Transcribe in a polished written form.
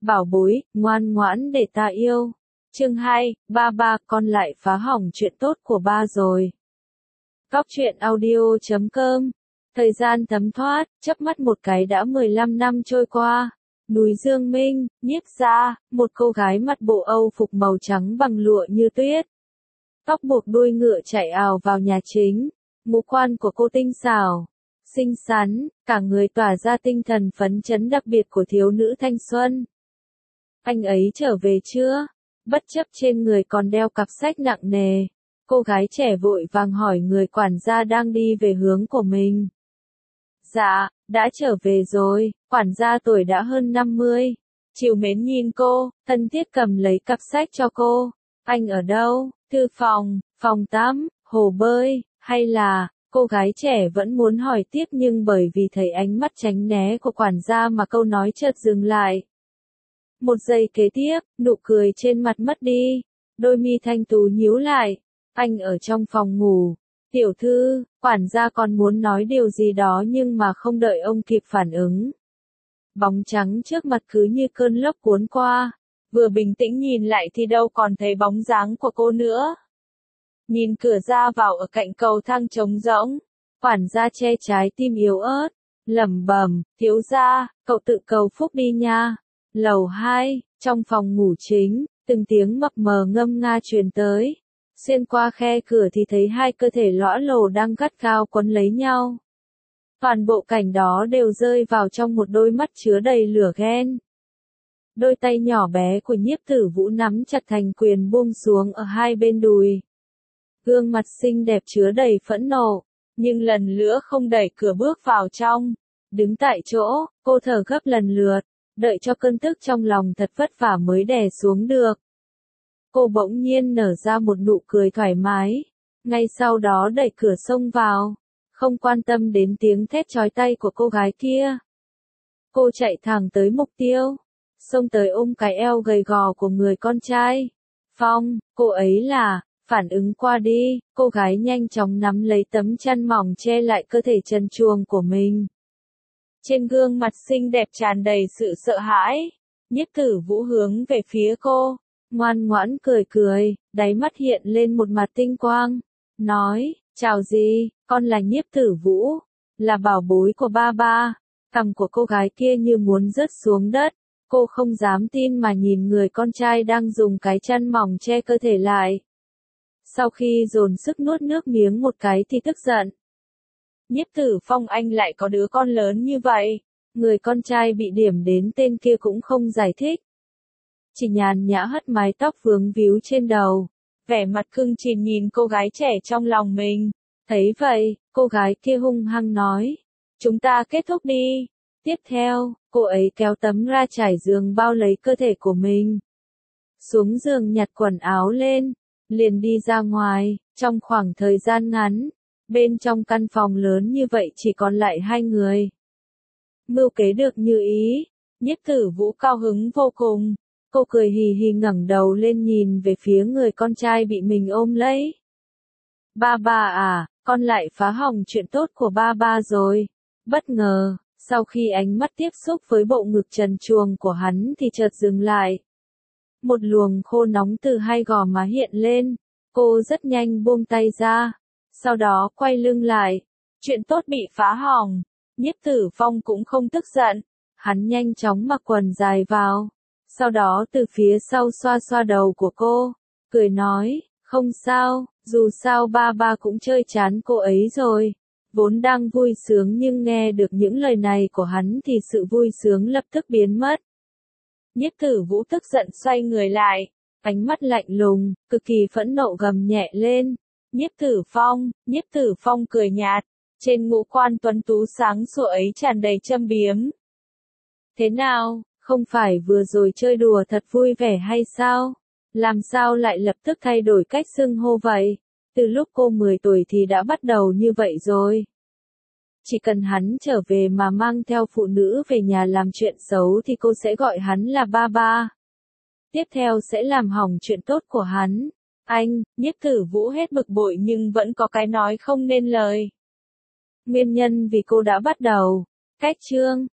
bảo bối, ngoan ngoãn để ta yêu. Chương 2, ba con lại phá hỏng chuyện tốt của ba rồi. Góc truyện audio.com. Thời gian thấm thoát, chớp mắt một cái đã 15 năm trôi qua. Núi Dương Minh, Nhiếp gia, một cô gái mặc bộ Âu phục màu trắng bằng lụa như tuyết. Tóc buộc đuôi ngựa chạy ào vào nhà chính. Ngũ quan của cô tinh xảo, xinh xắn, cả người tỏa ra tinh thần phấn chấn đặc biệt của thiếu nữ thanh xuân. Anh ấy trở về chưa? Bất chấp trên người còn đeo cặp sách nặng nề, cô gái trẻ vội vàng hỏi người quản gia đang đi về hướng của mình. Dạ, đã trở về rồi, quản gia tuổi đã hơn 50. Trìu mến nhìn cô, thân thiết cầm lấy cặp sách cho cô. Anh ở đâu? Thư phòng, phòng tắm, hồ bơi, hay là... Cô gái trẻ vẫn muốn hỏi tiếp nhưng bởi vì thấy ánh mắt tránh né của quản gia mà câu nói chợt dừng lại. Một giây kế tiếp, nụ cười trên mặt mất đi, đôi mi thanh tú nhíu lại. Anh ở trong phòng ngủ. Tiểu thư, quản gia còn muốn nói điều gì đó nhưng mà không đợi ông kịp phản ứng. Bóng trắng trước mặt cứ như cơn lốc cuốn qua, vừa bình tĩnh nhìn lại thì đâu còn thấy bóng dáng của cô nữa. Nhìn cửa ra vào ở cạnh cầu thang trống rỗng, quản gia che trái tim yếu ớt, lẩm bẩm, thiếu gia, cậu tự cầu phúc đi nha. Lầu 2, trong phòng ngủ chính, từng tiếng mập mờ ngâm nga truyền tới. Xuyên qua khe cửa thì thấy hai cơ thể lõa lồ đang gắt gao quấn lấy nhau. Toàn bộ cảnh đó đều rơi vào trong một đôi mắt chứa đầy lửa ghen. Đôi tay nhỏ bé của Nhiếp Tử Vũ nắm chặt thành quyền buông xuống ở hai bên đùi. Gương mặt xinh đẹp chứa đầy phẫn nộ, nhưng lần nữa không đẩy cửa bước vào trong. Đứng tại chỗ, cô thở gấp lần lượt, đợi cho cơn tức trong lòng thật vất vả mới đè xuống được. Cô bỗng nhiên nở ra một nụ cười thoải mái, ngay sau đó đẩy cửa xông vào, không quan tâm đến tiếng thét chói tai của cô gái kia. Cô chạy thẳng tới mục tiêu, xông tới ôm cái eo gầy gò của người con trai. Phong, cô ấy là... Phản ứng qua đi, cô gái nhanh chóng nắm lấy tấm chăn mỏng che lại cơ thể trần truồng của mình. Trên gương mặt xinh đẹp tràn đầy sự sợ hãi, Nhiếp Tử Vũ hướng về phía cô, ngoan ngoãn cười cười, đáy mắt hiện lên một mặt tinh quang, nói, chào gì, con là Nhiếp Tử Vũ, là bảo bối của ba ba. Cằm của cô gái kia như muốn rớt xuống đất, cô không dám tin mà nhìn người con trai đang dùng cái chăn mỏng che cơ thể lại. Sau khi dồn sức nuốt nước miếng một cái thì tức giận. Nhiếp Tử Phong, anh lại có đứa con lớn như vậy. Người con trai bị điểm đến tên kia cũng không giải thích. Chỉ nhàn nhã hất mái tóc vướng víu trên đầu. Vẻ mặt cưng chiều nhìn cô gái trẻ trong lòng mình. Thấy vậy, cô gái kia hung hăng nói. Chúng ta kết thúc đi. Tiếp theo, cô ấy kéo tấm ra trải giường bao lấy cơ thể của mình. Xuống giường nhặt quần áo lên. Liền đi ra ngoài, trong khoảng thời gian ngắn, bên trong căn phòng lớn như vậy chỉ còn lại hai người. Mưu kế được như ý, Nhiếp Tử Vũ cao hứng vô cùng, cô cười hì hì ngẩng đầu lên nhìn về phía người con trai bị mình ôm lấy. Ba ba à, con lại phá hỏng chuyện tốt của ba ba rồi. Bất ngờ, sau khi ánh mắt tiếp xúc với bộ ngực trần truồng của hắn thì chợt dừng lại. Một luồng khô nóng từ hai gò má hiện lên, cô rất nhanh buông tay ra, sau đó quay lưng lại. Chuyện tốt bị phá hỏng, Nhiếp Tử Phong cũng không tức giận, hắn nhanh chóng mặc quần dài vào, sau đó từ phía sau xoa xoa đầu của cô, cười nói, không sao, dù sao ba ba cũng chơi chán cô ấy rồi. Vốn đang vui sướng nhưng nghe được những lời này của hắn thì sự vui sướng lập tức biến mất. Nhiếp Tử Vũ tức giận xoay người lại, ánh mắt lạnh lùng, cực kỳ phẫn nộ gầm nhẹ lên. Nhiếp Tử Phong cười nhạt, trên ngũ quan tuấn tú sáng sủa ấy tràn đầy châm biếm. Thế nào, không phải vừa rồi chơi đùa thật vui vẻ hay sao? Làm sao lại lập tức thay đổi cách xưng hô vậy? Từ lúc cô 10 tuổi thì đã bắt đầu như vậy rồi. Chỉ cần hắn trở về mà mang theo phụ nữ về nhà làm chuyện xấu thì cô sẽ gọi hắn là ba ba. Tiếp theo sẽ làm hỏng chuyện tốt của hắn. Nhiếp Tử Vũ hết bực bội nhưng vẫn có cái nói không nên lời. Nguyên nhân vì cô đã bắt đầu. Cách chương,